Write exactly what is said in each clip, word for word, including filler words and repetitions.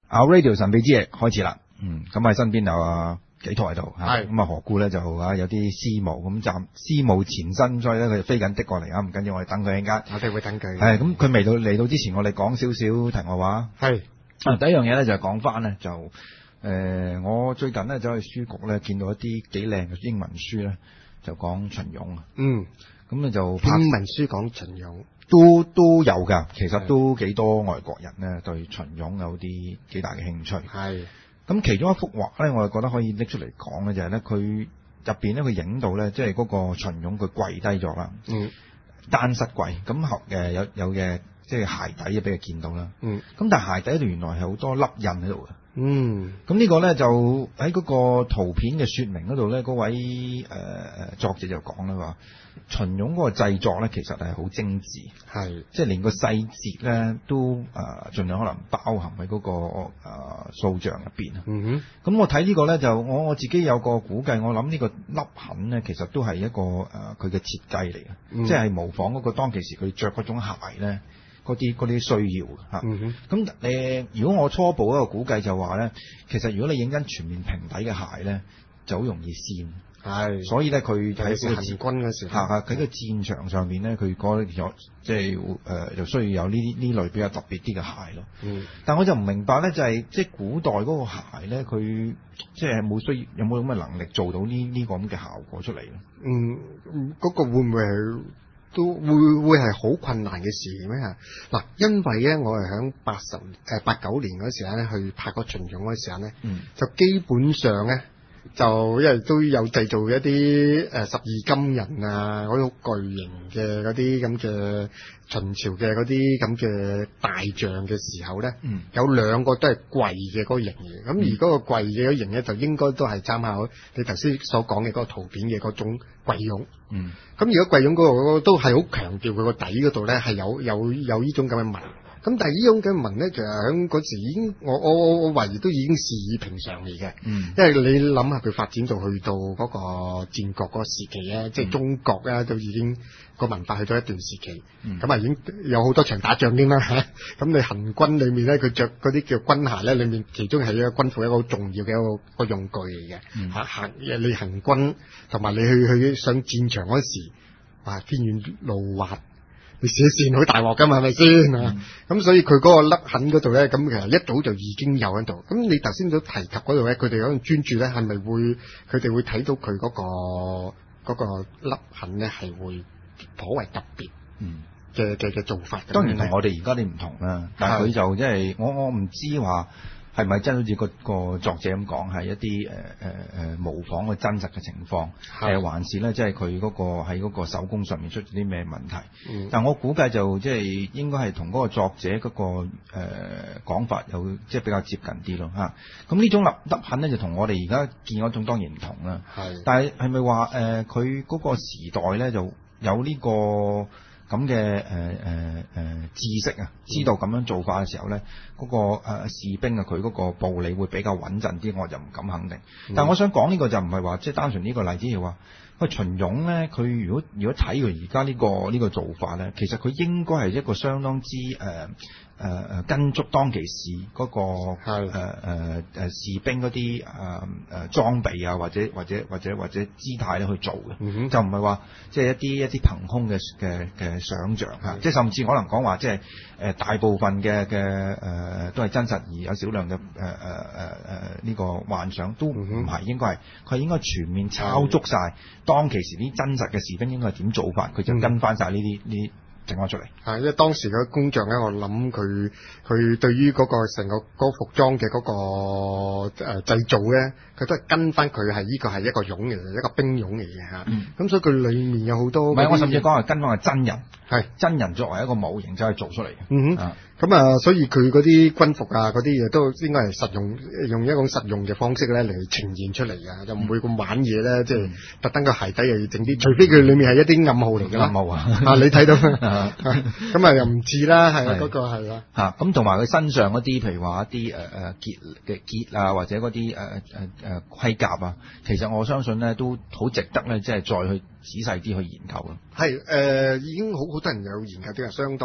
Our Radio 神秘之夜開始啦，嗯，咁喺身邊有啊幾台喺度嚇，咁啊何故咧就啊有啲私務咁暫私務纏身，所以咧佢飛緊的過嚟啊，唔緊要，我哋等佢一陣間， 我哋會等佢。 係咁，佢未到嚟到之前，我哋講少少題外話。 係啊，第一樣嘢咧就係講翻咧就誒、呃，我最近咧走去書局咧見到一啲幾靚嘅英文書咧，就講秦俑啊。 嗯， 咁咧就英文書講秦俑。 都都有㗎，其實都幾多外國人咧對秦俑有啲幾大嘅興趣。 係， 咁其中一幅畫咧，我就覺得可以拎出嚟講嘅就係咧，佢入邊咧佢影到咧，即係嗰個秦俑佢跪低咗啦， 嗯，單膝跪，咁後誒有有嘅即係鞋底啊俾佢見到啦， 嗯， 咁但係鞋底度原來係好多粒印喺度嘅。 嗯， 咁呢個咧就喺嗰個圖片嘅說明嗰度咧，嗰位誒誒、呃、作者就講啦話，秦俑嗰個製作咧其實係好精緻，係即係連個細節咧都誒、呃、盡量可能包含喺嗰、那個誒塑像入邊啊。 嗯哼， 咁我睇呢個咧就我我自己有個估計，我諗呢個凹痕咧其實都係一個誒佢嘅設計嚟嘅， 嗯、 即係模仿嗰個當其時佢着嗰種鞋咧。嗰啲嗰啲需要嚇，咁誒、嗯，如果我初步一個估計就話咧，其實如果你影緊全面平底嘅鞋咧，就好容易跣，係，所以咧佢喺個行軍嗰時候， 喺個戰場上面咧，佢嗰咗即係誒，就需要有呢啲呢類比較特別啲嘅鞋咯。嗯，但我就唔明白咧，就係、是、即係古代嗰個鞋咧，佢即係冇需要有冇咁嘅能力做到呢呢、這個咁嘅效果出嚟咧？ 嗯，嗰、那個會唔會係？都會會係好困難嘅事咩嚇？嗱，因為咧，我係響八十誒八九年嗰時間咧去拍個秦俑嗰時間咧，嗯、就基本上咧就因為都有製造一啲誒、呃、十二金人啊，嗰啲好巨型嘅嗰啲咁嘅秦朝嘅嗰啲咁嘅大像嘅時候咧，嗯、有兩個都係跪嘅嗰個形嘅，咁、嗯、而嗰個跪嘅嗰形咧就應該都係參考你頭先所講嘅嗰個圖片嘅嗰種跪俑。嗯，咁如果跪俑嗰個都係好強調佢個底嗰度咧係有有有呢種咁嘅紋，咁但係呢種咁嘅紋咧，其實喺嗰時已經我我我我懷疑都已經視以平常嚟嘅。嗯，因為你諗下佢發展到去到嗰個戰國嗰個時期咧，嗯、即係中國咧都已經個文化去到一段時期，咁啊、嗯、已經有好多場打仗添啦嚇。咁你行軍裏面咧，佢着嗰啲叫軍鞋咧，裏面其中係一個軍服一個好重要嘅一個個用具嚟嘅。嗯、行你行軍同埋你去去上戰場嗰時，哇天遠路滑，你射線好大鑊噶嘛，係咪先啊？咁、嗯、所以佢嗰個凹痕嗰度咧，咁其實一早就已經有喺度。咁你頭先都提及嗰度咧，佢哋嗰種專注咧，係咪會佢哋會睇到佢嗰、嗰個嗰、嗰個凹痕咧，係會頗為特別嘅嘅嘅做法？ 當然同我哋而家啲唔同啦，但係佢就即係我我唔知話。係咪真好似個個作者咁講，係一啲誒誒誒模仿嘅真實嘅情況，誒、呃、還是咧即係佢嗰個喺嗰個手工上面出咗啲咩問題？嗯、但我估計就即係應該係同嗰個作者嗰、嗰個誒講、呃、法有即係比較接近啲咯嚇。咁呢種凹凹痕咧就同我哋而家見嗰種當然唔同啦。係是，但係係咪話誒佢嗰個時代咧就有呢、呢個？咁嘅誒誒誒知識啊，知道咁樣做法嘅時候咧，嗰、那個誒、呃、士兵啊，佢嗰個步履會比較穩陣啲，我就唔敢肯定。嗯、但係我想講呢個就唔係話即係單純呢個例子，係話喂秦俑咧，佢如果如果睇佢而家呢個呢、這個做法咧，其實佢應該係一個相當之誒。呃誒誒、呃、跟足當其時嗰、那個誒誒誒士兵嗰啲誒誒裝備啊，或者或者或者或者姿態咧去做嘅，嗯、哼就唔係話即係一啲一啲憑空嘅嘅嘅想像嚇，即係甚至可能講話即係誒大部分嘅嘅誒都係真實，而有少量嘅誒誒誒誒呢個幻想都唔係，應該係佢應該全面抄足晒當其時啲真實嘅士兵應該係點做法，佢就跟翻晒呢啲呢。嗯整翻出嚟，係因為當時嘅工匠咧，我諗佢佢對於嗰個成個嗰服裝嘅嗰個誒製造咧，佢都係跟翻佢係呢個係一個俑嚟嘅，一個兵俑嚟嘅嚇。咁、嗯、所以佢裡面有好多，唔係我甚至講係跟翻係真人，係真人作為一個模型就係做出嚟嘅。嗯哼。啊咁啊，所以佢嗰啲軍服啊，嗰啲嘢都應該係實用，用一種實用嘅方式咧嚟呈現出嚟㗎，就唔會咁玩嘢咧，即係特登個鞋底又要整啲，除非佢裡面係一啲暗號嚟㗎啦。暗號啊！啊，你睇到咁啊，又唔似啦，係啊，嗰個係啦。嚇，咁同埋佢身上嗰啲，譬如話一啲誒誒結嘅結啊，或者嗰啲誒誒誒盔甲啊，其實我相信咧都好值得咧，即係再去仔細啲去研究咯。係誒、呃，已經好好多人有研究啲係相當。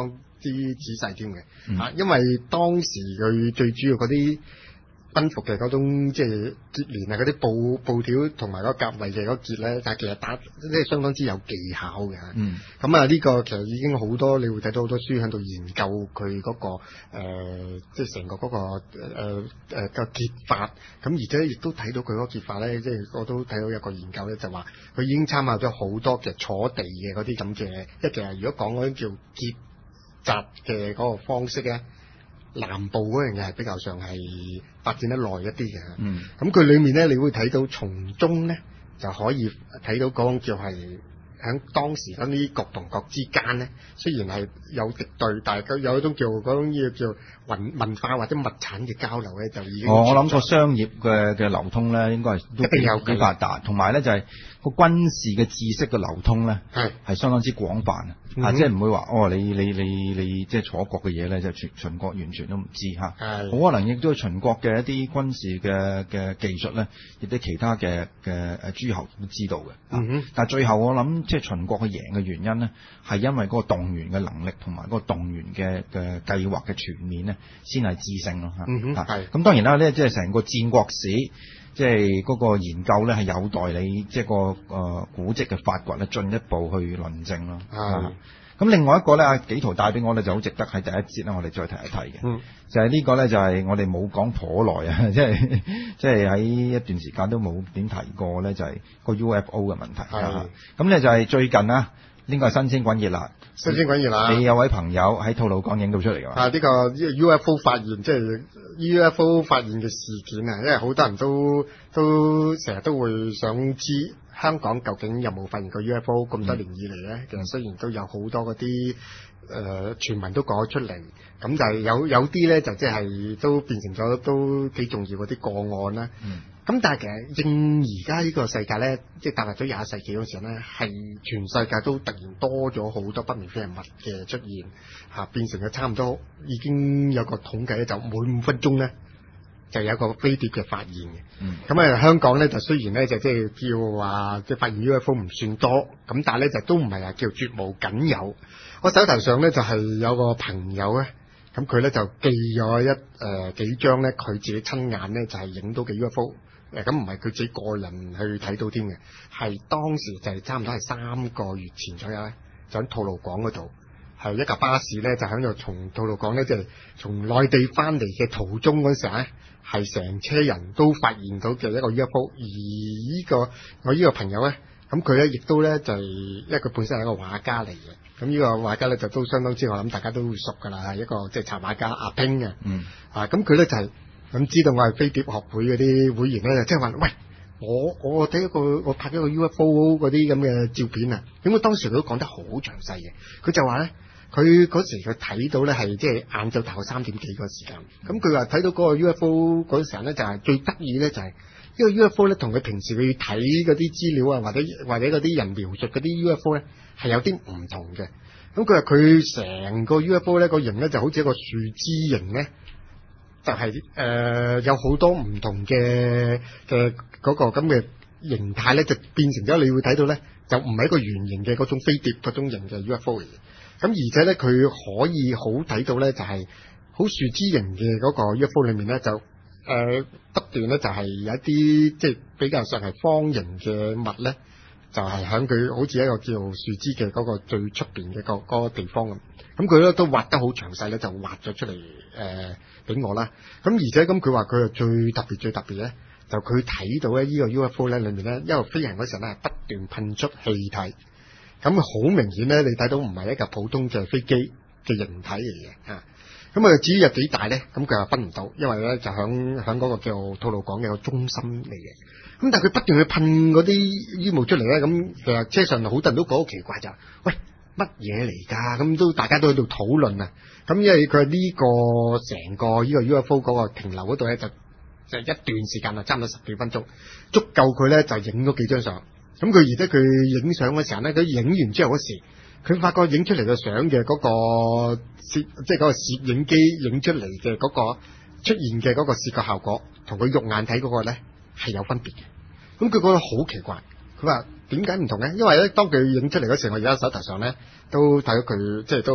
之仔細添嘅，嗯、啊，因為當時佢最主要嗰啲奔服嘅嗰種即係結連啊，嗰啲布布條同埋嗰甲圍嘅嗰結咧，但係其實打即係相當之有技巧嘅。嗯，咁啊呢個其實已經好多，你會睇到好多書喺度研究佢嗰、嗰個、呃、即係成個嗰、嗰個誒誒嘅結法。咁而且亦都睇到佢嗰個結法咧，即係我都睇到一個研究咧，就話佢已經參考咗好多嘅坐地嘅嗰啲咁嘅，即係其實如果講嗰啲叫結紮嘅嗰個方式咧。南部嗰樣嘢係比較上係發展得耐一啲嘅，嗯，咁佢裏面咧，你會睇到從中咧就可以睇到講叫係喺當時嗰啲國同國之間咧，雖然係有敵對，但係佢有一種叫嗰種嘢叫文文化或者物產嘅交流咧，就已經哦，我諗個商業嘅嘅流通咧，應該係都一定有幾發達，同埋咧就係、是、個軍事嘅知識嘅流通咧，係係相當之廣泛。嗯、啊！即係唔會話哦，你你你你即係楚國嘅嘢咧，就秦秦國完全都唔知嚇。係好可能亦都係秦國嘅一啲軍事嘅嘅技術咧，亦都其他嘅嘅誒諸侯都知道嘅。嗯哼。但係最後我諗，即係秦國嘅贏嘅原因咧，係因為嗰個動員嘅能力同埋嗰個動員嘅嘅計劃嘅全面咧，先係致勝咯嚇。嗯哼。係。咁當然啦，呢即係成個戰國史。即係嗰個研究咧，係有待你即係個誒、呃、古蹟嘅發掘咧，進一步去論證咯。係。咁另外一個咧，阿紀陶帶俾我咧就好值得喺第一節咧，我哋再提一提嘅。嗯。就係呢個咧，就係我哋冇講頗耐啊，即係即係喺一段時間都冇點提過咧，就係個 U F O 嘅問題。係。咁咧就係最近啊，呢個係新鮮滾熱辣。 新鮮滾熱辣。 你有位朋友喺吐露港影到出嚟㗎嘛？ 啊，呢、呢個 U F O 發現，即係 U F O 發現嘅事件啊，因為好多人都都成日都會想知香港究竟有冇發現過 U F O？ 咁多年以嚟咧，嗯、其實雖然都有好多嗰啲誒傳聞都講咗出嚟，咁但係有有啲咧就即係都變成咗都幾重要嗰啲個案啦。嗯。咁但係其實應而家呢個世界咧，即係踏入咗廿一世紀嗰時候咧，係全世界都突然多咗好多不明飛行物嘅出現，嚇、啊、變成咗差唔多已經有個統計咧，就每五分鐘咧就有一個飛碟嘅發現嘅。嗯。咁啊，香港咧就雖然咧就即係叫話即係發現 U F O 唔算多，咁但係咧就都唔係話叫絕無僅有。我手頭上咧就係、是、有個朋友咧，咁佢咧就寄咗一誒、呃、幾張咧，佢自己親眼咧就係、是、影到嘅 U F O。誒咁唔係佢自己個人去睇到添嘅，係當時就係差唔多係三個月前左右咧，就喺吐露港嗰度，係一架巴士咧就喺度從吐露港咧，即係從內地翻嚟嘅途中嗰時候咧，係成車人都發現到嘅一個 U F O，而呢、這個我呢個朋友咧，咁佢咧亦都咧就係、是、因為佢本身係一個畫家嚟嘅，咁呢個畫家咧就都相當之我諗大家都會熟㗎啦，一個即係插畫家阿拼嘅，嗯，啊咁佢咧就係、是。咁知道我係飛碟學會嗰啲會員咧，即係話喂，我我睇一個我拍一個 U F O 嗰啲咁嘅照片啊，咁佢當時佢都講得好詳細嘅，佢就話咧，佢嗰時佢睇到咧係即係晏晝大概三點幾個時間，咁佢話睇到嗰個 U F O 嗰陣時候咧就係、是、最得意咧就係、是、呢個 U F O 咧同佢平時佢睇嗰啲資料啊或者或者嗰啲人描述嗰啲 U F O 咧係有啲唔同嘅，咁佢話佢成個 U F O 咧個形咧就好似一個樹枝形咧。就係、是、誒、呃、有好多唔同嘅嘅嗰個咁嘅形態咧，就變成咗你會睇到咧，就唔係一個圓形嘅嗰種飛碟嗰種型嘅 U F O 嚟嘅。咁而且咧，佢可以好睇到咧，就係、是、好樹枝形嘅嗰個 U F O 裏面咧，就誒、呃、不斷咧就係有一啲即係比較上係方形嘅物咧，就係喺佢好似一個叫樹枝嘅嗰個最出邊嘅個嗰個地方咁。咁佢咧都畫得好詳細咧，就畫咗出嚟誒俾我啦。咁而且咁佢話佢係最特別最特別咧，就佢睇到咧呢個 U F O 咧裏面咧，因為飛行嗰時候咧係不斷噴出氣體，咁好明顯咧，你睇到唔係一架普通嘅飛機嘅形體嚟嘅啊。咁啊至於有幾大咧，咁佢話分唔到，因為咧就響響嗰個叫吐露港嘅個中心嚟嘅。咁但係佢不斷去噴嗰啲煙霧出嚟咧，咁其實車上好多人都覺得好奇怪就，喂，乜嘢嚟㗎？咁都大家都喺度討論啊。咁因為佢呢個成個呢個 U F O 嗰個停留嗰度咧，就就一段時間啊，差唔多十幾分鐘，足夠佢咧就影咗幾張相。咁佢而且佢影相嘅時候咧，佢影完之後嗰時，佢發覺影出嚟嘅相嘅嗰個攝，即係嗰個攝影機影出嚟嘅嗰個出現嘅嗰個視覺效果，同佢肉眼睇嗰個咧係有分別嘅。咁佢覺得好奇怪，佢話點解唔同咧？因為咧當佢影出嚟嗰時，我而家手頭上咧都睇到佢即係都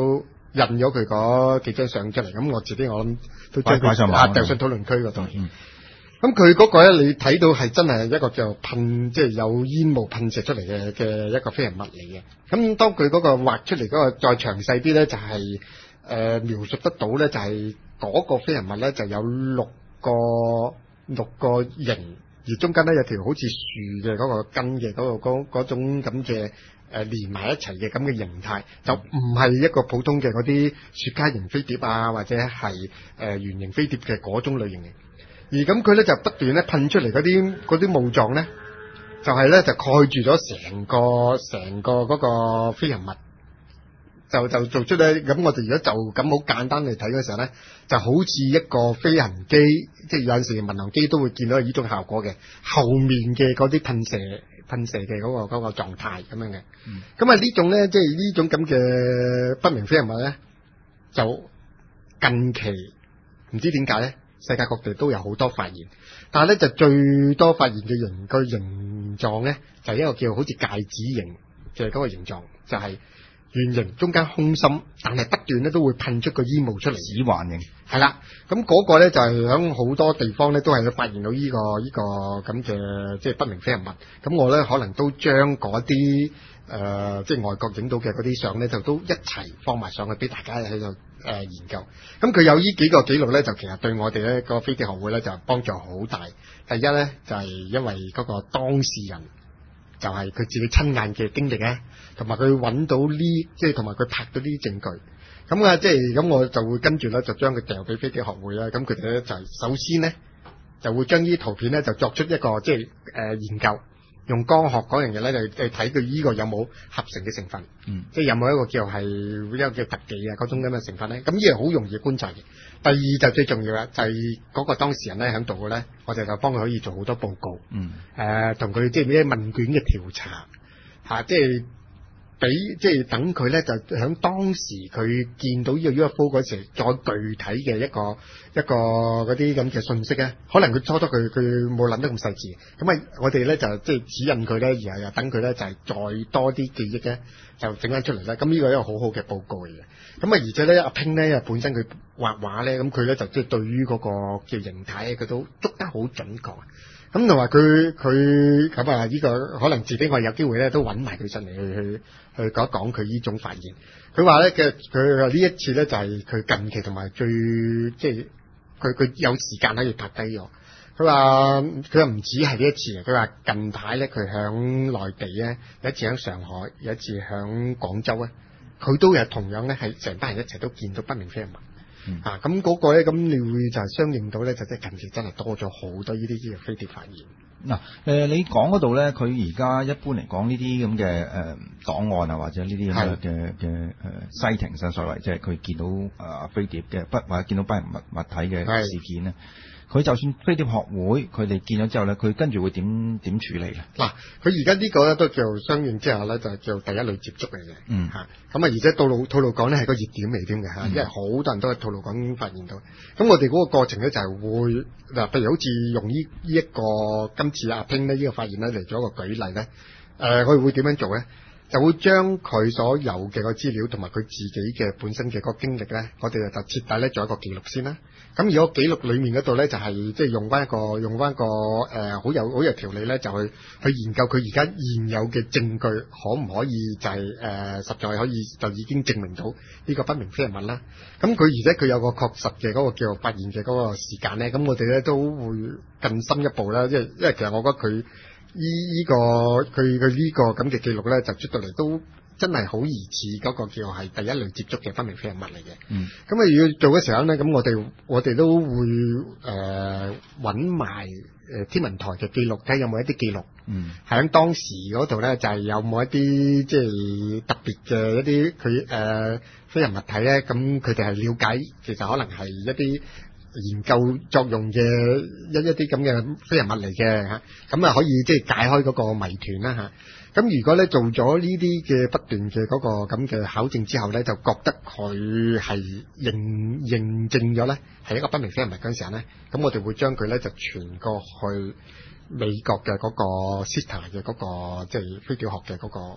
印咗佢嗰幾張相出嚟，咁我自己我諗都將擺上網佢啊掉上討論區嗰度。咁佢嗰個咧，你睇到係真係一個叫噴，即係有煙霧噴射出嚟嘅嘅一個飛行物嚟嘅。咁當佢嗰個畫出嚟嗰個再詳細啲咧，就係、是、誒、呃、描述得到咧，就係嗰個飛行物咧就有六個六個形，而中間咧有條好似樹嘅嗰個根嘅嗰、嗰個嗰嗰種咁嘅誒連埋一齊嘅咁嘅形態，就唔係一個普通嘅嗰啲雪茄型飛碟啊，或者係誒、呃、圓形飛碟嘅嗰種類型嘅。而咁佢咧就不斷咧噴出嚟嗰啲嗰啲霧狀咧，就係、是、咧就蓋住咗成個成個嗰個飛行物，就就做出咧咁。我哋如果就咁好簡單嚟睇嘅時候咧，就好似一個飛行機，即係有陣時民航機都會見到呢種效果嘅，後面嘅嗰啲噴射噴射嘅嗰、嗰個嗰、嗰個狀態咁樣嘅。咁啊、嗯、呢種咧即係呢種咁嘅不明飛行物咧，就近期唔知點解咧。世界各地都有好多發現，但係咧就最多發現嘅形個形狀咧，就係、是、一個叫好似戒指形嘅嗰個形狀，就係、是、圓形中間空心，但係不斷咧都會噴出個煙霧出嚟。 指環形係啦，咁嗰個咧就係喺好多地方咧都係發現到呢、這個呢、這個咁嘅即係不明飛行物。咁我咧可能都將嗰啲誒即係外國影到嘅嗰啲相咧，就都一齊放埋上去俾大家喺度。誒、呃、研究，咁佢有呢幾個記錄咧，就其實對我哋咧個飛碟學會咧就幫助好大。第一咧就係、是、因為嗰個當事人就係佢自己親眼嘅經歷咧，同埋佢揾到呢，即係同埋佢拍到呢啲證據。咁啊，即係咁我就會跟住咧就將佢掉俾飛碟學會啦。咁佢哋咧就係首先咧就會將呢啲圖片咧就作出一個即係誒、呃、研究。用光學嗰樣嘢咧，就誒睇佢依個有冇合成嘅成分，嗯，即係有冇一個叫係一個叫特技啊嗰種咁嘅成分咧。咁呢樣好容易觀察嘅。第二就最重要啦，就係、是、嗰個當事人咧喺度嘅咧，我哋就幫佢可以做好多報告，嗯，誒同佢即係咩問卷嘅調查嚇、啊，即係俾即係等佢咧就喺當時佢見到呢個 U F O 嗰時，再具體嘅一個一個嗰啲咁嘅信息咧，可能佢初初佢佢冇諗得咁細緻，咁啊我哋咧就即係指引佢咧，而係又等佢咧就係再多啲記憶咧，就整翻出嚟啦。咁呢個係一個好好嘅報告嚟嘅。咁啊而且咧阿拼咧本身佢畫畫咧，咁佢咧就即係對於嗰個叫形態佢都捉得好準確。咁同埋佢佢咁啊！呢個可能自己我有機會咧，都揾埋佢上嚟去去去講一講佢呢種發現。佢話咧嘅佢話呢一次咧就係佢近期同埋最即係佢佢有時間可以拍低咗。佢話佢又唔止係呢一次，佢話近排咧佢響內地咧有一次響上海，有一次響廣州咧，佢都有同樣咧係成班人一齊都見到不明飛行物。嗯、啊，咁嗰個咧，咁你會就係相應到咧，就即係近期真係多咗好多呢啲嘅飛碟發現。 嗱、呃，誒你講嗰度咧，佢而家一般嚟講呢啲咁嘅誒檔案啊，或者呢啲咁嘅嘅嘅誒西庭上所謂，即係佢見到誒、呃、飛碟嘅不或者見到不明物物體嘅事件咧。佢就算飛碟學會佢哋見咗之後咧，佢跟住會點點處理咧？嗱， 佢而家呢個咧都叫相應之下咧，就係叫第一類接觸嚟嘅。嗯，嚇咁啊，而且吐露吐露港咧係個熱點嚟添嘅嚇，因為好多人都喺吐露港發現到。咁我哋嗰個過程咧就係會嗱，譬如好似用呢呢一個今次阿拼呢呢個發現咧嚟做一個舉例咧。誒、呃，佢會點樣做咧？就會將佢所有嘅個資料同埋佢自己嘅本身嘅個經歷咧，我哋就徹底咧做一個記錄先啦。咁而個記錄裡面嗰度咧，就係即係用翻一個用翻個誒好有好有條理咧，就去去研究佢而家現有嘅證據可唔可以就係、是、誒、呃、實在可以就已經證明到呢個不明飛行物啦。咁佢而且佢有個確實嘅嗰個叫做發現嘅嗰個時間咧，咁我哋咧都會更深一步啦。即係因為其實我覺得佢。依依、這個佢佢呢個咁嘅記錄咧，就出到嚟都真係好疑似嗰個叫係第一類接觸嘅不明飛行物嚟嘅。嗯，咁啊要做嘅時候咧，咁我哋我哋都會誒揾埋誒天文台嘅記錄，睇下有冇一啲記錄。嗯，喺當時嗰度咧，就係、是、有冇一啲即係特別嘅一啲佢誒飛行物體咧，咁佢哋係了解，其實可能係一啲。研究作用嘅一一啲咁嘅飛行物嚟嘅嚇，咁啊可以即係解開嗰個謎團啦嚇。咁如果咧做咗呢啲嘅不斷嘅嗰個咁嘅考證之後咧，就覺得佢係認認證咗咧係一個不明飛行物嗰陣時候咧，咁我哋會將佢咧就傳過去美國嘅嗰個 S I T A 嘅嗰個即係飛碟學嘅嗰個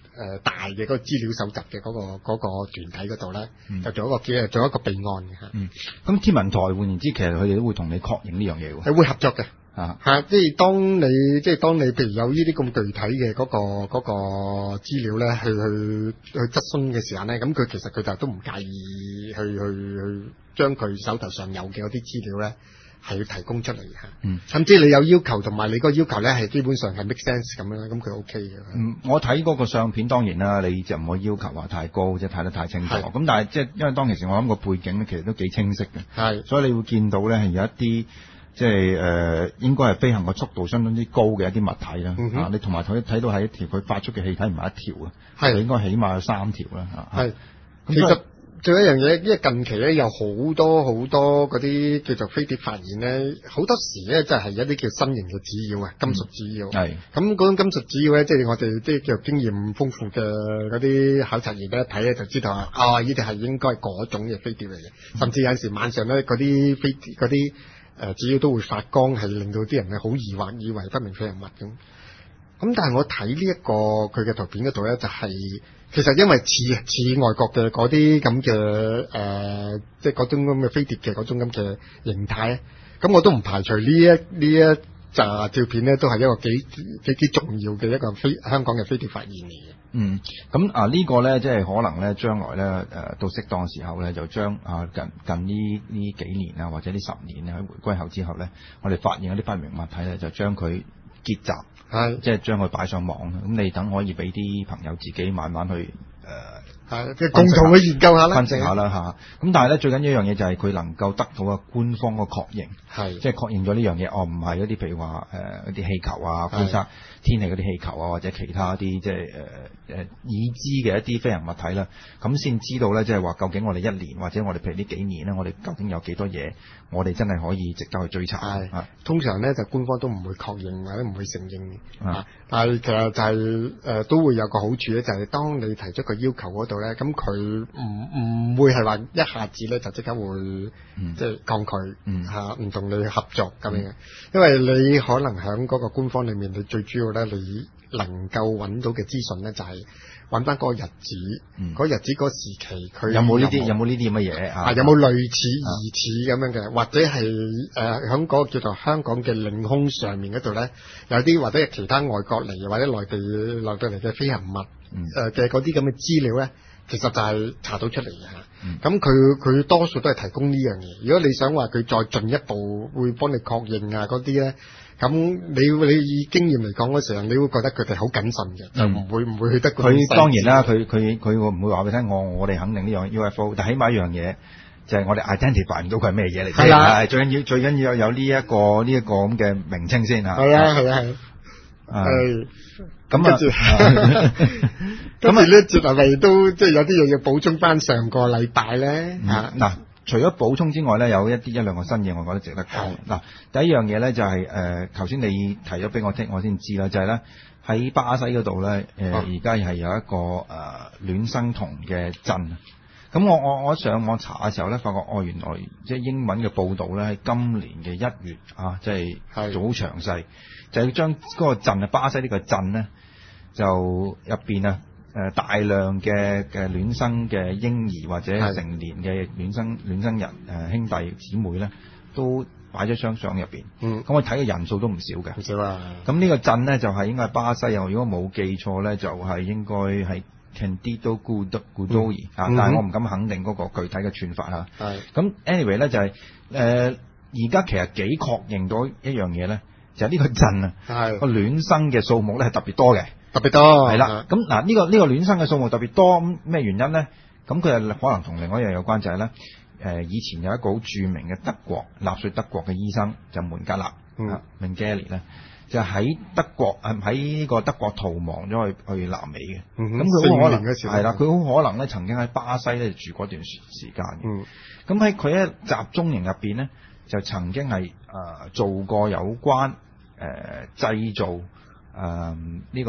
誒大嘅嗰個資料搜集嘅嗰、嗰個嗰、嗰個團體嗰度咧， 嗯、 就做一個嘅做一個備案嘅嚇。 嗯，咁天文台換言之，其實佢哋都會同你確認呢樣嘢喎。 係會合作嘅。 啊， 係，即係當你即係當你譬如有呢啲咁具體嘅嗰、嗰個嗰、嗰個資料咧，去去去質詢嘅時候咧，咁佢其實佢就都唔介意去去去將佢手頭上有嘅嗰啲資料咧，係要提供出嚟嚇。 嗯， 甚至你有要求同埋你個要求咧係基本上係 make sense 咁樣，咁佢 OK 嘅。 嗯，我睇嗰個相片當然啦，你就唔可以要求話太高，即係睇得太清楚。咁但係即係因為當其時我諗個背景咧，其實都幾清晰嘅。係，所以你會見到咧係有一啲。即係誒、呃，應該係飛行嘅速度相當之高嘅一啲物體啦。嗯、啊，你同埋睇睇到係一條佢發出嘅氣體唔係一條啊，係應該起碼有三條啦。嚇，係。其實仲有一樣嘢，因為近期咧有好多好多嗰啲叫做飛碟發現咧，好多時咧即係一啲叫新型嘅指妖啊，金屬指妖。係、嗯。咁嗰種金屬指妖咧，即係我哋即係叫做經驗豐富嘅嗰啲考察員咧一睇咧就知道啊，啊呢啲係應該嗰種嘅飛碟嚟嘅。甚至有陣時晚上咧嗰啲飛嗰啲。誒，只要都會發光，係令到啲人係好疑惑，以為不明飛行物咁。咁但係我睇呢一個佢嘅圖片嗰度咧，就係、是、其實因為似似外國嘅嗰啲咁嘅誒，即係嗰種咁嘅飛碟嘅嗰種咁嘅形態咧。咁我都唔排除呢一呢一紮照片咧，都係一個幾幾幾重要嘅一個飛香港嘅飛碟發現嚟嘅。嗯，咁啊呢個咧，即係可能咧，將來咧，誒、呃、到適當時候咧，就將啊近近呢呢幾年啊，或者呢十年咧，喺回歸後之後咧，我哋發現嗰啲不明物體咧，就將佢結集，係即係將佢擺上網。咁你等可以俾啲朋友自己慢慢去誒。呃係，即係共同去研究下啦，分析下啦嚇。咁但係咧，最緊要一樣嘢就係佢能夠得到個官方個確認，係即係確認咗呢樣嘢，哦唔係嗰啲譬如話誒嗰啲氣球啊，觀測天氣嗰啲氣球啊，或者其他啲即係誒誒已知嘅一啲飛行物體啦，咁先知道咧，即係話究竟我哋一年或者我哋譬如呢幾年咧，我哋究竟有幾多嘢，我哋真係可以值得去追查。係啊，通常咧就官方都唔會確認或者唔會承認嘅。啊，但係其實就係、是、誒、呃、都會有個好處咧，就係、是、當你提出個要求嗰度咧，咁佢唔唔會係話一下子咧就即刻會、嗯、即係抗拒嚇，唔同你合作咁樣嘅，因為你可能喺嗰個官方裏面，你最主要咧，你能夠揾到嘅資訊咧就係、是。揾翻嗰個日子，嗰、嗯、日子嗰時期，佢有冇呢啲有冇呢啲咁嘅嘢啊？有冇類似疑似咁樣嘅，或者係誒喺嗰個叫做香港嘅領空上面嗰度咧，有啲或者係其他外國嚟或者內地內地嚟嘅飛行物誒嘅嗰啲咁嘅資料咧，其實就係查到出嚟嘅嚇。咁佢佢多數都係提供呢樣嘢。如果你想話佢再進一步會幫你確認啊嗰啲咧。咁你你以經驗嚟講嗰時候，你會覺得佢哋好謹慎嘅，就唔會唔會去得咁細。佢當然啦，佢佢佢會唔會話俾你聽？我我哋肯定呢樣 U F O，但起碼一樣嘢就係我哋 identify 唔到佢係咩嘢嚟。係啦，最緊要最緊要有呢一個呢一個咁嘅名稱先嚇。係啊係啊係。係。咁啊，咁啊呢一節係咪都即係有啲嘢要補充翻上個禮拜咧嚇嗱？除咗補充之外咧，有一啲一兩個新嘢，我覺得值得講。嗱，第一樣嘢咧就係、是、誒，頭、呃、先你提咗俾我聽，我先知啦，就係咧喺巴西嗰度咧，誒而家係有一個誒戀、呃、生酮嘅鎮。咁我我我上網查嘅時候咧，發覺哦原來即係英文嘅報導咧，喺今年嘅一月啊，即係做好詳細，就係將嗰個鎮啊，巴西呢個鎮咧，就入邊啊。誒、呃、大量嘅嘅卵生嘅嬰兒或者成年嘅卵生卵生人誒、呃、兄弟姊妹咧，都擺咗張相入邊。嗯，咁我睇嘅人數都唔少嘅。唔少啊！咁呢個鎮咧就係、是、應該係巴西啊，如果冇記錯咧，就係、是、應該係 Candido Godoy 啊，但係我唔敢肯定嗰個具體嘅串法嚇。係。咁 anyway 咧就係、是、誒，而、呃、家其實幾確認到一樣嘢咧，就係、是、呢個鎮啊，係個卵生嘅數目咧係特別多嘅。特別多係啦，咁嗱呢個呢、這個卵生嘅數目特別多，咩原因咧？咁佢係可能同另外一樣有關，就係、是、咧，誒、呃、以前有一個好著名嘅德國納粹德國嘅醫生就門格納，嗯 Mengele 咧，就喺德國誒喺呢個德國逃亡咗去去南美嘅，咁佢好可能係啦，佢好可能咧曾經喺巴西咧住過一段時時間嘅，咁喺佢喺集中營入邊咧就曾經係誒、呃、做過有關誒、呃、製造。誒、呃、呢、這個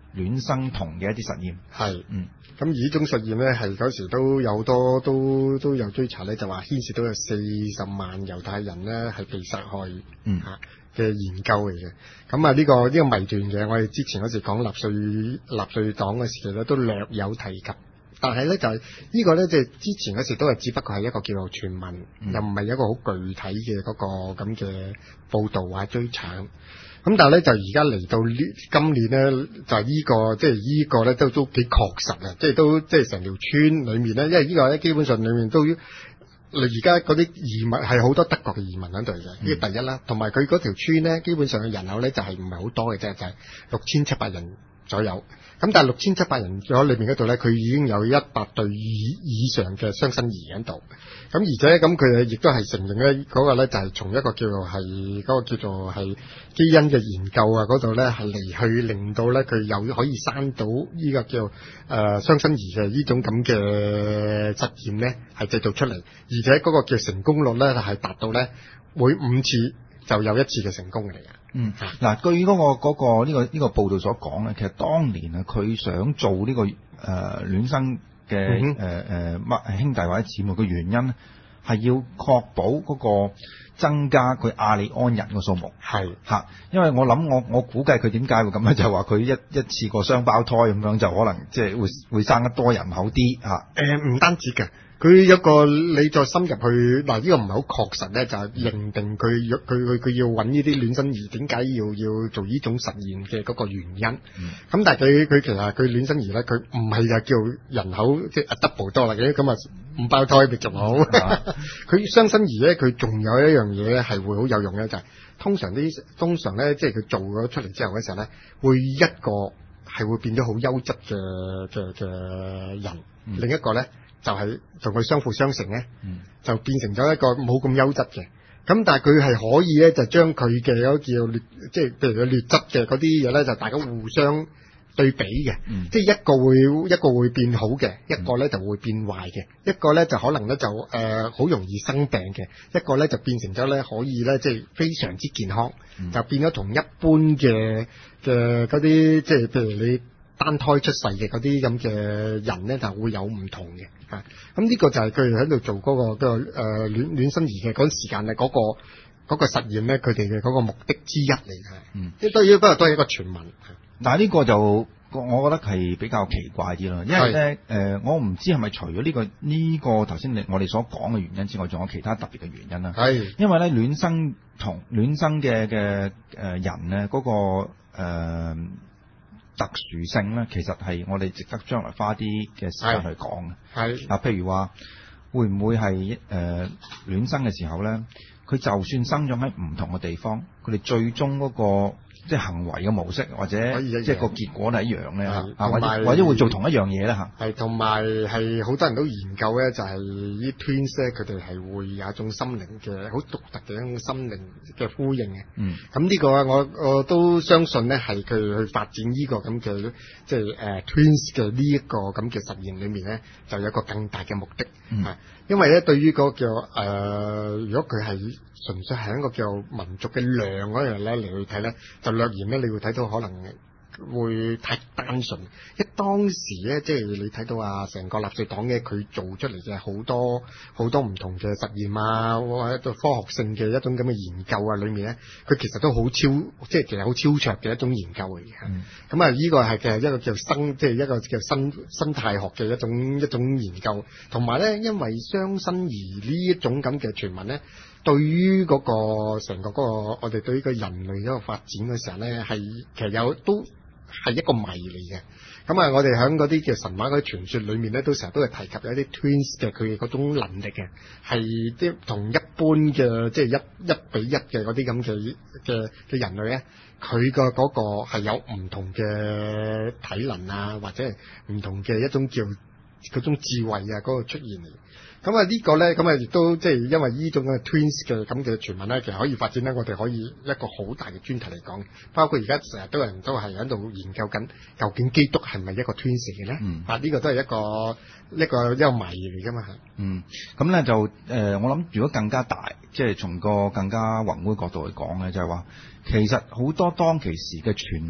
卵生酮嘅一啲實驗。 係， 嗯。 咁而呢種實驗咧，係嗰時都有好多都都有追查咧，就話牽涉到有四十萬猶太人咧係被殺害嗯嚇嘅研究嚟嘅。咁啊呢個呢、呢個謎團嘅，我哋之前嗰時講納粹納粹黨嘅時期咧都略有提及，但係咧就係、是、呢個咧即係之前嗰時都係只不過係一個叫做傳聞，嗯、又唔係一個好具體嘅嗰個咁嘅報導啊追查。咁但係咧就而家嚟到呢今年咧就係、是、呢、這個即係呢個咧都都幾確實啊！即係都即係成條村裏面咧，因為呢個咧基本上裏面都而家嗰啲移民係好多德國嘅移民喺度嘅，呢個、嗯、第一啦。同埋佢嗰條村咧，基本上嘅人口咧就係唔係好多嘅啫，就係六千七百人左右。咁但係六千七百人咗裏面嗰度咧，佢已經有一百對以以上嘅雙生兒喺度。咁而且咁佢亦都係承認咧，嗰個咧就係從一個叫做係嗰、嗰個叫做係基因嘅研究啊嗰度咧係嚟去令到咧佢又可以生到呢個叫誒、呃、雙生兒嘅呢種咁嘅實驗咧係製造出嚟，而且嗰個叫成功率咧係達到咧每五次就有一次嘅成功嚟嘅。 嗯，嗱，據嗰、嗰個嗰、嗰個呢、呢個呢、呢個報道所講咧，其實當年啊，佢想做呢、呢個誒、呃、卵生嘅誒誒乜兄弟或者姊妹嘅原因咧，係要確保嗰個增加佢亞利安人嘅數目。係嚇，因為我諗我我估計佢點解會咁咧，就係話佢一一次過雙胞胎咁樣，就可能即係會會生得多人口啲嚇。誒、 呃，唔單止嘅。佢有個你再深入去嗱，呢、這個唔係好確實咧，就係、是、認定佢佢佢佢要揾呢啲卵生兒，點解要要做呢種實驗嘅嗰個原因？咁、嗯、但係佢佢其實佢卵生兒咧，佢唔係就叫人口即係 double 多啦嘅，咁啊五胞胎咪仲好。佢雙生兒咧，佢仲有一樣嘢咧係會好有用嘅，就係、是、通常啲通常咧，即係佢做咗出嚟之後嘅時候咧，會一個係會變咗好優質嘅嘅嘅人，嗯、另一個咧。就係同佢相輔相成咧，嗯、就變成咗一個冇咁優質嘅。咁但係佢係可以咧，就將佢嘅嗰叫劣，即係譬如佢劣質嘅嗰啲嘢咧，就大家互相對比嘅。嗯、即係一個會一個會變好嘅，一個咧就會變壞嘅，一個咧就可能咧就誒好、呃、容易生病嘅，一個咧就變成咗咧可以咧即係非常之健康，嗯、就變咗同一般嘅嘅嗰啲即係譬如你。單胎出世嘅嗰啲咁嘅人咧，就會有唔同嘅嚇。咁、啊、呢個就係佢哋喺度做嗰、嗰個嗰、嗰個誒卵卵生兒嘅嗰陣時間咧，嗰、嗰個嗰、嗰個實驗咧，佢哋嘅嗰個目的之一嚟嘅。嗯，即係當然不過都係一個傳聞。 但係呢個就我覺得係比較奇怪啲咯，因為咧誒、呃，我唔知係咪除咗呢、呢個呢、呢個頭先我哋所講嘅原因之外，仲有其他特別嘅原因啦。係，因為咧卵生同卵生嘅嘅誒人咧嗰、嗰個、呃特殊性咧，其實係我哋值得將來花啲嘅時間去講嘅。係嗱，譬如話，會唔會係誒卵生嘅時候咧，佢就算生咗喺唔同嘅地方，佢哋最終嗰、嗰個即係行為嘅模式或者即係個結果係一樣咧嚇，或者或者會做同一樣嘢咧嚇。係同埋係好多人都研究咧，就係啲 twins 咧，佢哋係會有一種心靈嘅好獨特嘅一種心靈嘅呼應嘅。嗯，咁呢個我我都相信咧，係佢去發展呢個咁嘅即係誒、uh, twins 嘅呢一個咁嘅實驗裏面咧，就有一個更大嘅目的。嗯，因為咧對於嗰個叫誒、呃，如果佢係純粹係一個叫民族嘅量嗰樣咧嚟去睇咧，就略嫌咧，你會睇到可能會太單純。一當時咧，即係你睇到啊，成個納粹黨嘅佢做出嚟嘅好多好多唔同嘅實驗啊，或者一個科學性嘅一種咁嘅研究啊，裏面咧，佢其實都好超，即係其實好超卓嘅一種研究嚟嘅。咁啊、嗯，呢個係嘅一個叫生，即係一個叫生生態學嘅一種一種研究。同埋咧，因為雙生兒呢一種咁嘅傳聞咧。對於嗰、那個成個嗰、那個我哋對於個人類嗰個發展嘅時候咧，係其實有都係一個謎嚟嘅。咁啊，我哋喺嗰啲嘅神話嗰啲傳說裏面咧，都成日都係提及有啲 twins 嘅佢嘅嗰種能力嘅，係啲同一般嘅即係一一比一嘅嗰啲咁嘅嘅嘅人類咧，佢個嗰個係有唔同嘅體能啊，或者係唔同嘅一種叫嗰種智慧啊嗰、那個出現嚟。咁啊呢個咧，咁啊亦都即係因為呢種嘅 twins 嘅咁嘅傳聞咧，其實可以發展咧，我哋可以一個好大嘅專題嚟講。包括而家成日都有人都係喺度研究緊，究竟基督係咪一個 twins 嘅咧？嗯，啊呢、這個都係一個一個一個謎嚟噶嘛。嗯，咁咧就誒、呃，我諗如果更加大，即係從個更加宏觀角度嚟講咧，就係、是、話其實好多當其時嘅傳聞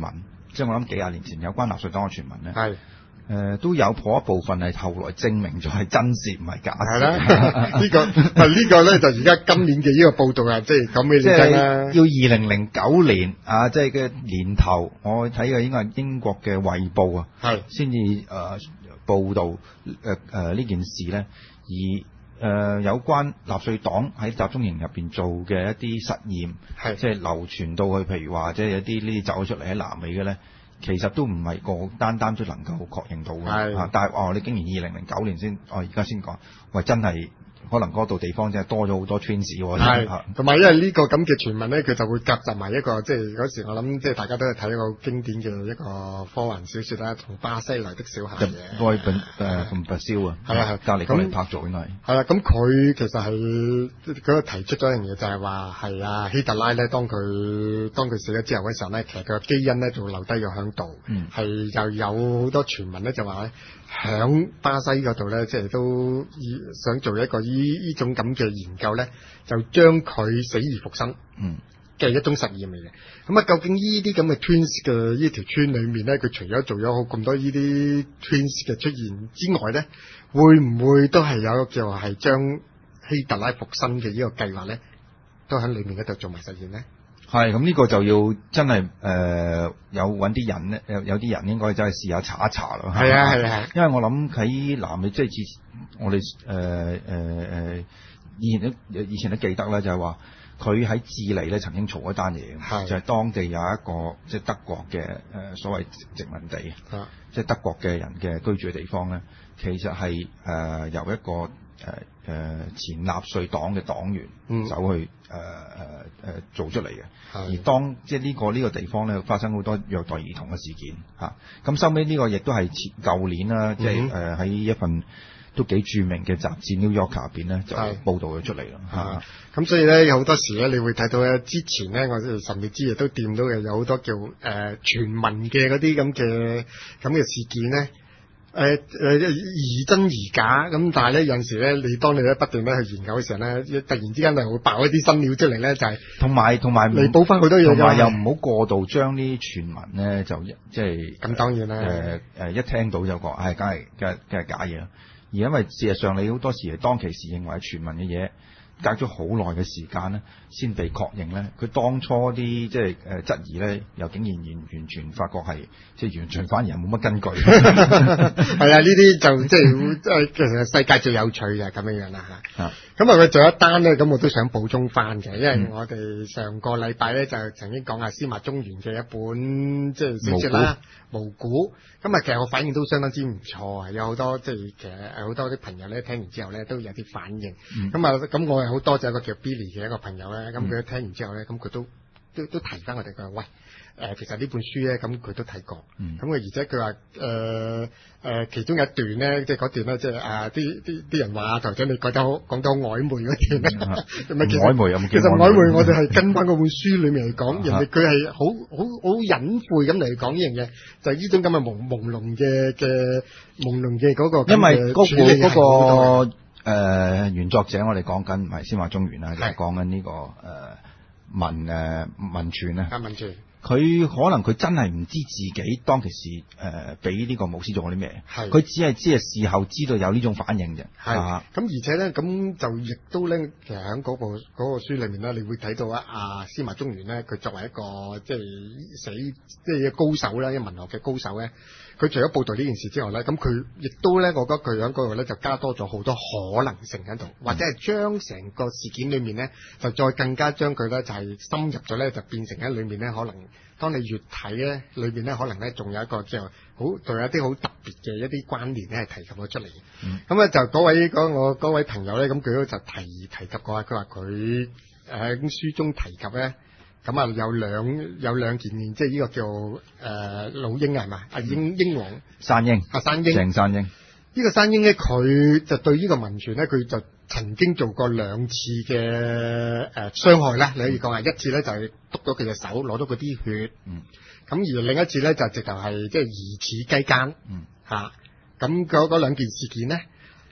即係我諗幾廿年前有關納粹黨嘅傳聞咧， 係。 誒、呃、都有頗一部分係後來證明咗係真事，唔係假事。 係啦，呢個啊呢個咧就而家今年嘅呢個報道啊，即係講俾你聽啦。 要二零零九年啊，即係嘅年頭，我睇嘅應該係英國嘅《衛報》啊， 係先至誒報導誒誒呢件事咧，而誒、呃、有關納粹黨喺集中營入邊做嘅一啲實驗，係即係流傳到去，譬如話即係有啲呢啲走出嚟喺南美嘅咧。其實都唔係個單單都能夠確認到嘅，啊！但係哦，你竟然二零零九年先，哦而家先講，喂真係可能嗰度地方真係多咗好多 twins 喎。 係，同埋因為呢個咁嘅傳聞咧，佢就會夾雜埋一個即係嗰時我諗即係大家都係睇一個經典嘅一個科幻小説啦，從巴西來的小孩嘅。愛本誒從白燒啊，係啊係，隔離嗰嚟拍咗應該係。係啦，咁佢其實係佢個提出咗一樣嘢，就係話係啊希特拉咧，當佢當佢死咗之後嗰時候咧，其實佢個基因咧就留低咗喺度，係、嗯、就有好多傳聞咧就話咧。響巴西嗰度咧，即係都想做一個依依種咁嘅研究咧，就將佢死而復生嘅一種實驗嚟嘅。咁啊，究竟依啲咁嘅 twins 嘅依條村裏面咧，佢除咗做咗好咁多依啲 twins 嘅出現之外咧，會唔會都係有叫係將希特拉復生嘅依個計劃咧，都喺裏面嗰度做埋實驗咧？ 係，咁呢個就要真係誒、呃、有揾啲人咧，有有啲人應該真係試下查一查咯。係啊係啊，因為我諗喺南美即係以我哋誒誒誒以前都以前都記得啦，就係話佢喺智利咧曾經嘈一單嘢，就係、是、當地有一個即係德國嘅誒、呃、所謂殖民地，即係德國嘅人嘅居住嘅地方咧，其實係誒、呃、由一個誒誒、呃、前納粹黨嘅黨員走去誒誒誒做出嚟嘅。而當即係呢個呢、這個地方咧發生好多虐待兒童嘅事件嚇，咁收尾呢個亦都係前舊年啦，即係誒喺一份都幾著名嘅雜誌《New Yorker》入邊咧就報導咗出嚟咯嚇。 咁所以咧有好多時咧，你會睇到咧之前咧，我哋神秘之夜都掂到嘅有好多叫誒、呃、傳聞嘅嗰啲咁嘅咁嘅事件咧。誒誒疑真疑假咁，但係咧有陣時咧，你當你咧不斷咧去研究嘅時候咧，突然之間就會爆一啲新料出嚟咧，就係同埋同埋彌補翻好多嘢，同埋又唔好過度將啲傳聞咧就即係咁當然啦。誒、呃呃、一聽到就講係梗係梗係梗係假嘢啦，而因為事實上你好多時係當其時認為係傳聞嘅嘢。隔咗好耐嘅時間咧，先被確認咧。佢當初啲即係誒質疑咧，又竟然完完全發覺係即係完全反而係冇乜根據。係啊，呢啲就即係即係其實世界最有趣嘅咁樣樣啦嚇。咁啊，佢仲有一單咧，咁我都想補充翻嘅，因為我哋上個禮拜咧就曾經講下司馬中原嘅一本即係小説啦，無估。咁啊，其實我反應都相當之唔錯啊，有好多即係其實好多啲朋友咧聽完之後咧都有啲反應。咁、嗯、啊，咁我係好多謝一個叫 Billy 嘅一個朋友咧，咁佢聽完之後咧，咁佢都都都提翻我哋佢話喂。誒、呃，其實呢本書咧，咁佢都睇過，咁、嗯、佢而且佢話誒誒，其中有一段咧，即係嗰段咧，即係啊啲啲啲人話頭先你覺得好講到好曖昧嗰段咧，唔係、嗯、其實曖昧有冇？其實曖昧我哋係跟翻嗰本書裏面嚟講，人哋佢係好好好隱晦咁嚟講呢樣嘢，就係、是、呢種咁嘅朦朦朧嘅嘅朦朧嘅嗰個，因為嗰、那個嗰、那個誒、呃、原作者我哋講緊唔係司馬中原啦，就係講緊呢個誒、呃、文誒文傳啊，文傳。佢可能佢真係唔知自己當其時誒俾呢個巫師做過啲咩，佢只係知係事後知道有呢種反應啫。係咁、啊、而且咧，咁就亦都咧，其實喺嗰、那個嗰、那個書裏面咧，你會睇到啊，阿司馬中原咧，佢作為一個即係死即係高手啦，一文學嘅高手咧，佢除咗報導呢件事之外咧，咁佢亦都咧，我覺得佢喺嗰度咧就加多咗好多可能性喺度，或者係將成個事件裏面咧，就再更加將佢咧就係、是、深入咗咧，就變成喺裏面咧可能。當你越睇咧，裏邊咧可能咧仲有一個叫好，仲有一啲好特別嘅一啲關聯咧係提及咗出嚟嘅。咁、嗯、咧就嗰位嗰我嗰位朋友咧，咁佢都就提提及過，佢話佢喺書中提及咧，咁啊有兩有兩件，即係呢個叫誒、呃、老鷹係嘛？阿英英王山鷹，阿山鷹，鄭山鷹。呢、這個山鷹咧，佢就對呢個文傳咧，佢就曾經做過兩次嘅誒傷害啦。你可以講係一次咧就係篤咗佢隻手，攞到嗰啲血。嗯。咁而另一次咧就直頭係即係疑似雞奸。嗯。嚇、啊。咁嗰嗰兩件事件咧，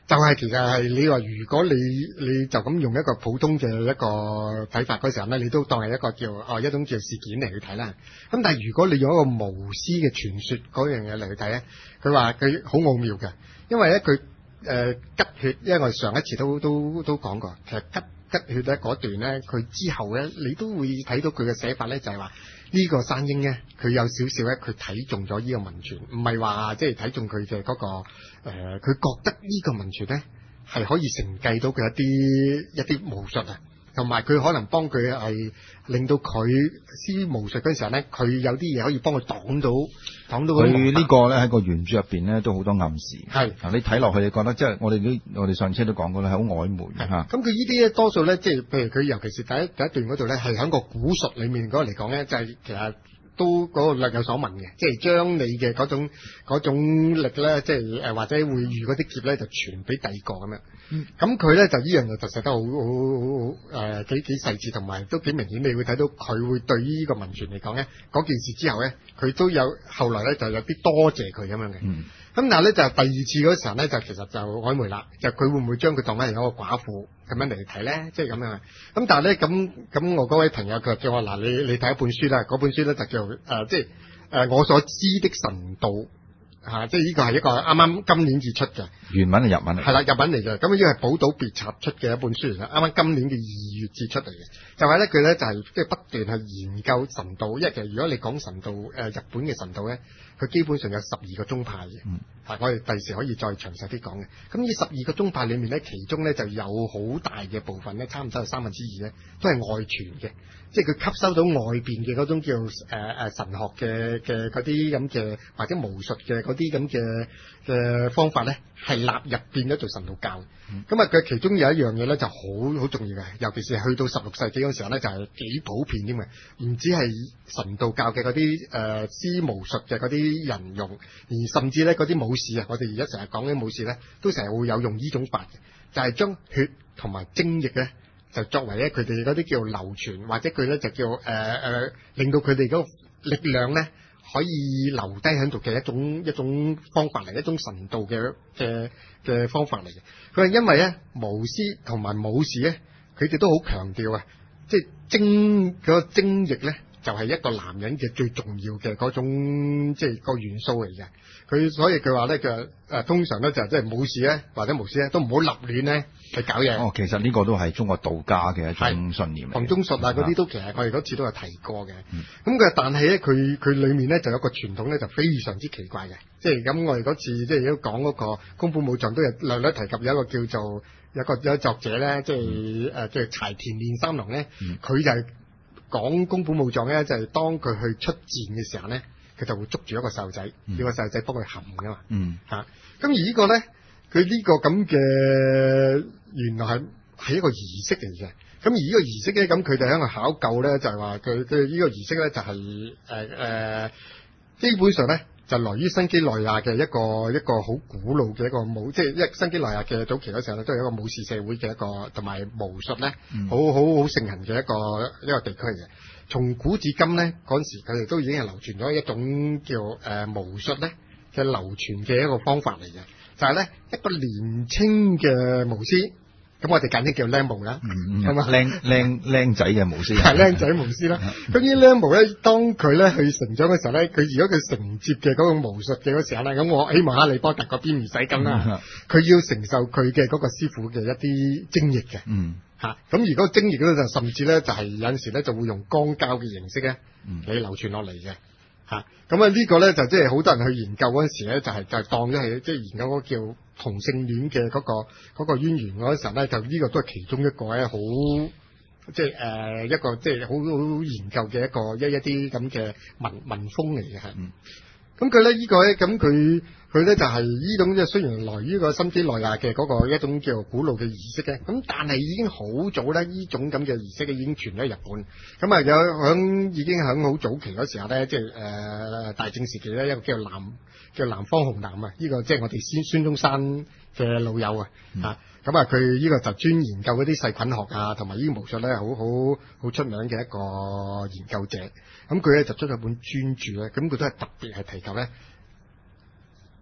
就係其實係你話，如果你你就咁用一個普通嘅一個睇法嗰時候咧，你都當係一個叫哦一種叫事件嚟去睇啦。咁但係如果你用一個巫師嘅傳說嗰樣嘢嚟去睇咧，佢話佢好奧妙嘅，因為咧佢誒吉血，因為我哋上一次都都都講過，其實吉吉血咧嗰段咧，佢之後咧你都會睇到佢嘅寫法咧，就係話呢個山鷹咧，佢有少少咧，佢睇中咗呢個文傳，唔係話即係睇中佢嘅嗰個誒，佢、呃、覺得呢個文傳咧係可以承繼到佢一啲一啲巫術啊，同埋佢可能幫佢係令到佢施巫術嗰陣時候咧，佢有啲嘢可以幫佢擋到擋到佢。 佢呢個咧喺個原著入邊咧都好多暗示。 係嗱，你睇落去你覺得即係我哋都我哋上次都講過啦，係好曖昧嚇。 咁佢呢啲咧多數咧，即係譬如佢尤其是第一第一段嗰度咧，係喺個古術裡面嗰個嚟講咧，就係、是、其實都嗰個略有所聞嘅，即係將你嘅嗰種嗰種力咧，即係誒或者會遇嗰啲劫咧，就傳俾第二個咁樣。咁佢咧就呢樣就實得好好好誒幾幾細緻，同埋都幾明顯，你會睇到佢會對呢個文傳嚟講咧，嗰件事之後咧，佢都有後來咧就有啲多謝佢咁樣嘅。 嗯咁但係咧就第二次嗰時候咧就其實就曖昧啦，就佢會唔會將佢當翻係一個寡婦咁樣嚟睇咧？即係咁樣。咁但係咧咁咁我嗰位朋友佢就叫我嗱，你你睇一本書啦，嗰本書咧就叫誒、呃、即係誒、呃、我所知的神道嚇、啊，即係呢個係一個啱啱今年至出嘅原文係日文嚟。 係啦，日文嚟嘅。咁呢個係寶島別冊出嘅一本書嚟嘅，啱啱今年嘅二月至出嚟嘅。就係咧佢咧就係即係不斷去研究神道，因為其實如果你講神道誒、呃、日本嘅神道咧。佢基本上有十二個宗派嘅，嗯，係我哋第時可以再詳細啲講嘅。咁呢十二個宗派裏面咧，其中咧就有好大嘅部分咧，差唔多係三分之二咧，都係外傳嘅，即係佢吸收到外邊嘅嗰種叫誒誒、呃、神學嘅嘅嗰啲咁嘅或者巫術嘅嗰啲咁嘅嘅方法咧，係納入變咗做神道教。咁啊、嗯，佢其中有一樣嘢咧就好好重要嘅，尤其是係去到十六世紀嗰時候咧，就係、是、幾普遍添嘅，唔止係神道教嘅嗰啲誒施巫術嘅嗰啲人用，而甚至咧嗰啲武士啊，我哋而家成日講嘅武士咧，都成日會有用呢種法嘅，就係、是、將血同埋精液咧，就作為咧佢哋嗰啲叫流傳，或者佢咧就叫誒誒、呃，令到佢哋嗰個力量咧可以留低喺度嘅一種一種方法嚟，一種神道嘅嘅嘅方法嚟嘅。佢係因為咧巫師同埋武士咧，佢哋都好強調啊，即係精嗰個精液咧。就係一個男人嘅最重要嘅嗰種即係個元素嚟嘅，佢所以佢話咧佢誒通常咧就係即係武士咧或者巫師咧都唔好立亂咧去搞嘢。哦， 其實呢個都係中國道家嘅一種信念嚟嘅。房中術啊嗰啲都其實我哋嗰次都有提過嘅。咁佢、嗯、但係咧佢佢裡面咧就有個傳統咧就非常之奇怪嘅，即係咁我哋嗰次即係如果講嗰個功夫武藏都有略略提及有一個叫做有一個有一個作者咧即係誒即係柴田練三郎咧，佢、嗯、就係、是。講功夫武藏咧，就係、是、當佢去出戰嘅時候咧，佢就會捉住一個細路仔，叫、嗯、個細路仔幫佢含噶嘛。嗯，嚇、啊。咁而呢個咧，佢呢個咁嘅原來係係一個儀式嚟嘅。咁而呢個儀式咧，咁佢哋喺度考究咧，就係話佢佢呢個儀式咧，就係誒誒，基本上咧。就來於新幾內亞嘅一個一個好古老嘅一個武，即係一新幾內亞嘅早期嗰時候咧，都係一個武士社會嘅一個同埋巫術咧，好好好盛行嘅一個一個地區嚟嘅。從古至今咧，嗰陣時佢哋都已經係流傳咗一種叫誒、呃、巫術咧嘅流傳嘅一個方法嚟嘅，就係、是、咧一個年青嘅巫師。咁我哋簡稱叫僆巫啦，係嘛？ 僆僆僆仔嘅巫師， 係僆仔巫師啦。咁呢僆巫咧，當佢咧去成長嘅時候咧，佢如果佢承接嘅嗰個巫術嘅嗰時候咧，咁我希望哈利波特嗰邊唔使咁啦，佢要承受佢嘅嗰個師傅嘅一啲精液嘅。嗯，嚇。咁如果精液咧就甚至咧就係有陣時咧就會用光膠嘅形式咧嚟流傳落嚟嘅。嚇。咁啊呢個咧就即係好多人去研究嗰陣時咧，就係就係當咗係即係研究嗰個叫同性戀嘅嗰個嗰個淵源嗰陣時候咧，就呢個都係其中一個咧，好即係誒一個即係好好研究嘅一個一一啲咁嘅文文風嚟嘅係。咁佢咧呢個咧，咁佢佢咧就係呢種即係雖然來於個新幾內亞嘅嗰個一種叫古老嘅儀式嘅，咁但係已經好早咧，呢種咁嘅儀式已經傳咗日本。咁啊有響已經響好早期嗰時候咧，即係誒大正時期咧，一個叫南叫南方紅男啊，呢個即係我哋孫孫中山嘅老友啊，啊咁啊佢呢個就專研究嗰啲細菌學啊，同埋呢個巫術咧，好好好出名嘅一個研究者。咁佢咧就出咗本專著咧，咁佢都係特別係提及咧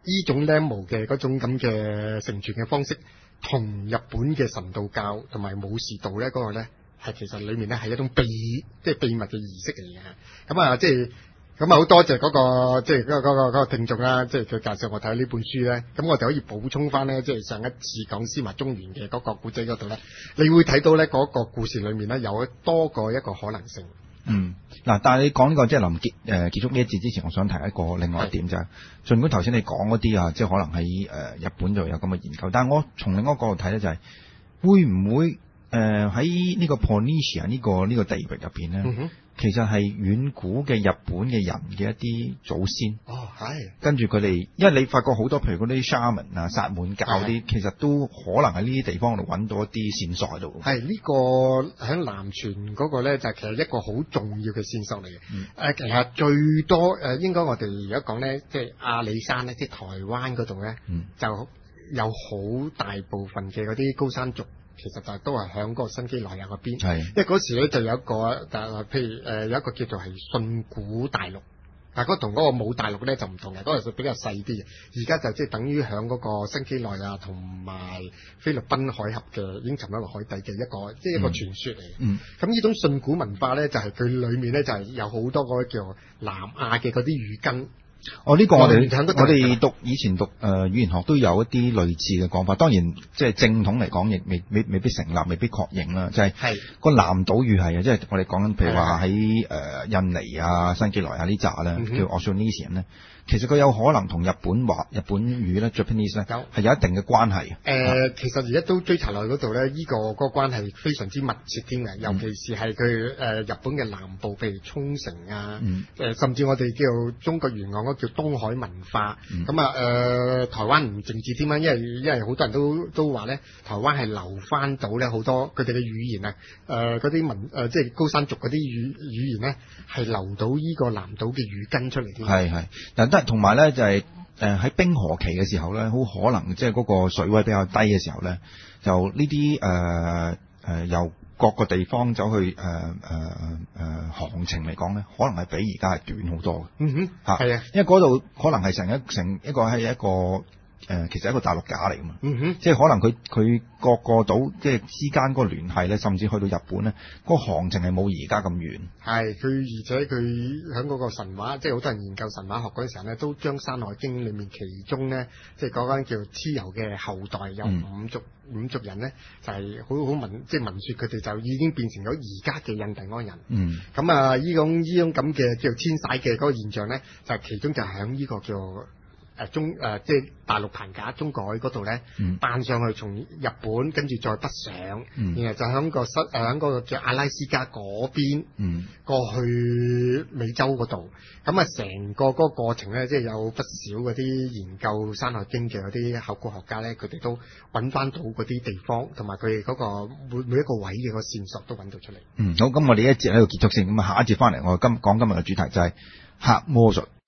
呢種 Lemmo 嘅嗰種咁嘅承傳嘅方式，同日本嘅神道教同埋武士道咧嗰個咧，係其實裡面咧係一種秘即係秘密嘅儀式嚟嘅。咁啊，即係咁啊，好多謝嗰個即係嗰個嗰個嗰個聽眾啦，即係佢介紹我睇呢本書咧，咁我就可以補充翻咧，即係上一次講司馬中原嘅嗰個古仔嗰度咧，你會睇到咧嗰個故事裡面咧有多過一個可能性。 嗯，嗱，但係你講呢、這個即係臨結誒、呃、結束呢一節之前，我想提一個另外一點就係、是，儘管頭先你講嗰啲啊，即係可能喺誒、呃、日本就有咁嘅研究，但係我從另一個角度睇咧，就係、是、會唔會誒喺呢個 Polynesia 呢、這個呢、這個地域入邊咧，嗯、其實係遠古嘅日本嘅人嘅一啲祖先。 哦，係。跟住佢哋，因為你發覺好多譬如嗰啲 shaman 啊、薩滿教啲，其實都可能喺呢啲地方度揾到一啲線索喺度。 係呢、這個喺南傳嗰個咧，就係、其實一個好重要嘅線索嚟嘅。誒、嗯呃，其實最多誒、呃，應該我哋而家講咧，即係阿里山咧，即係台灣嗰度咧，嗯、就有好大部分嘅嗰啲高山族。其實就係都係響嗰個新幾內亞嗰邊，係因為嗰時咧就有一個，但係譬如誒、呃、有一個叫做係信古大陸，但係嗰同嗰個武大陸咧就唔同嘅，嗰、嗰個就比較細啲嘅。而家就即係等於響嗰個新幾內亞同埋菲律賓海峽嘅已經沉咗落海底嘅一個，即係一個傳說嚟嘅。嗯，咁呢種信古文化咧就係佢裡面咧就係有好多嗰個叫南亞嘅嗰啲語根。 哦，呢、這個我哋我哋讀以前讀誒、呃、語言學都有一啲類似嘅講法，當然即係正統嚟講亦未未未必成立，未必確認啦。就係、是、個南島語系啊，即係我哋講緊譬如話喺誒印尼啊、新幾內亞呢扎咧，叫 Austronesian 咧。其實佢有可能同日本話日本語咧 Japanese 咧係有一定嘅關係。誒、 呃，其實而家都追查落去嗰度咧，呢、這個嗰、這個關係非常之密切添嘅，尤其是係佢誒日本嘅南部，譬如沖繩啊，誒、嗯呃、甚至我哋叫中國沿岸嗰叫東海文化。咁啊誒，台灣唔淨止添啊，因為因為好多人都都話咧，台灣係留翻到咧好多佢哋嘅語言啊，誒嗰啲文誒、呃、即係高山族嗰啲語語言咧係留到呢個南島嘅語根出嚟添。係係，但同埋咧就係誒喺冰河期嘅時候咧，好可能即係嗰個水位比較低嘅時候咧，就呢啲誒誒由各個地方走去誒誒誒航程嚟講咧，可能係比而家係短好多嘅。嗯哼，嚇係啊，因為嗰度可能係成一成一個係一個。誒、呃，其實係一個大陸架嚟噶嘛，嗯哼，即係可能佢佢各個島即係之間嗰個聯繫咧，甚至去到日本咧，嗰、那個航程係冇而家咁遠。係佢，而且佢喺嗰個神話，即係好多人研究神話學嗰陣時候咧，都將《山海經》裏面其中咧，即係嗰間叫蚩尤嘅後代有五族、嗯、五族人咧，就係好好聞，即係聞説佢哋就已經變成咗而家嘅印第安人。嗯，咁啊，呢種呢種咁嘅叫遷徙嘅嗰個現象咧，就係其中就係喺呢個叫。誒、呃、中誒、呃、即係大陸棚架中國海嗰度咧，搬、嗯、上去從日本跟住再北上，嗯、然後就喺個西誒喺嗰個叫阿拉斯加嗰邊、嗯、過去美洲嗰度。咁啊，成個嗰個過程咧，即係有不少嗰啲研究《山海經》嘅嗰啲考古學家咧，佢哋都揾翻到嗰啲地方，同埋佢哋嗰個每每一個位嘅個線索都揾到出嚟。嗯，好，咁我哋一節喺度結束先，咁啊下一節翻嚟，我今講今日嘅主題就係黑魔術。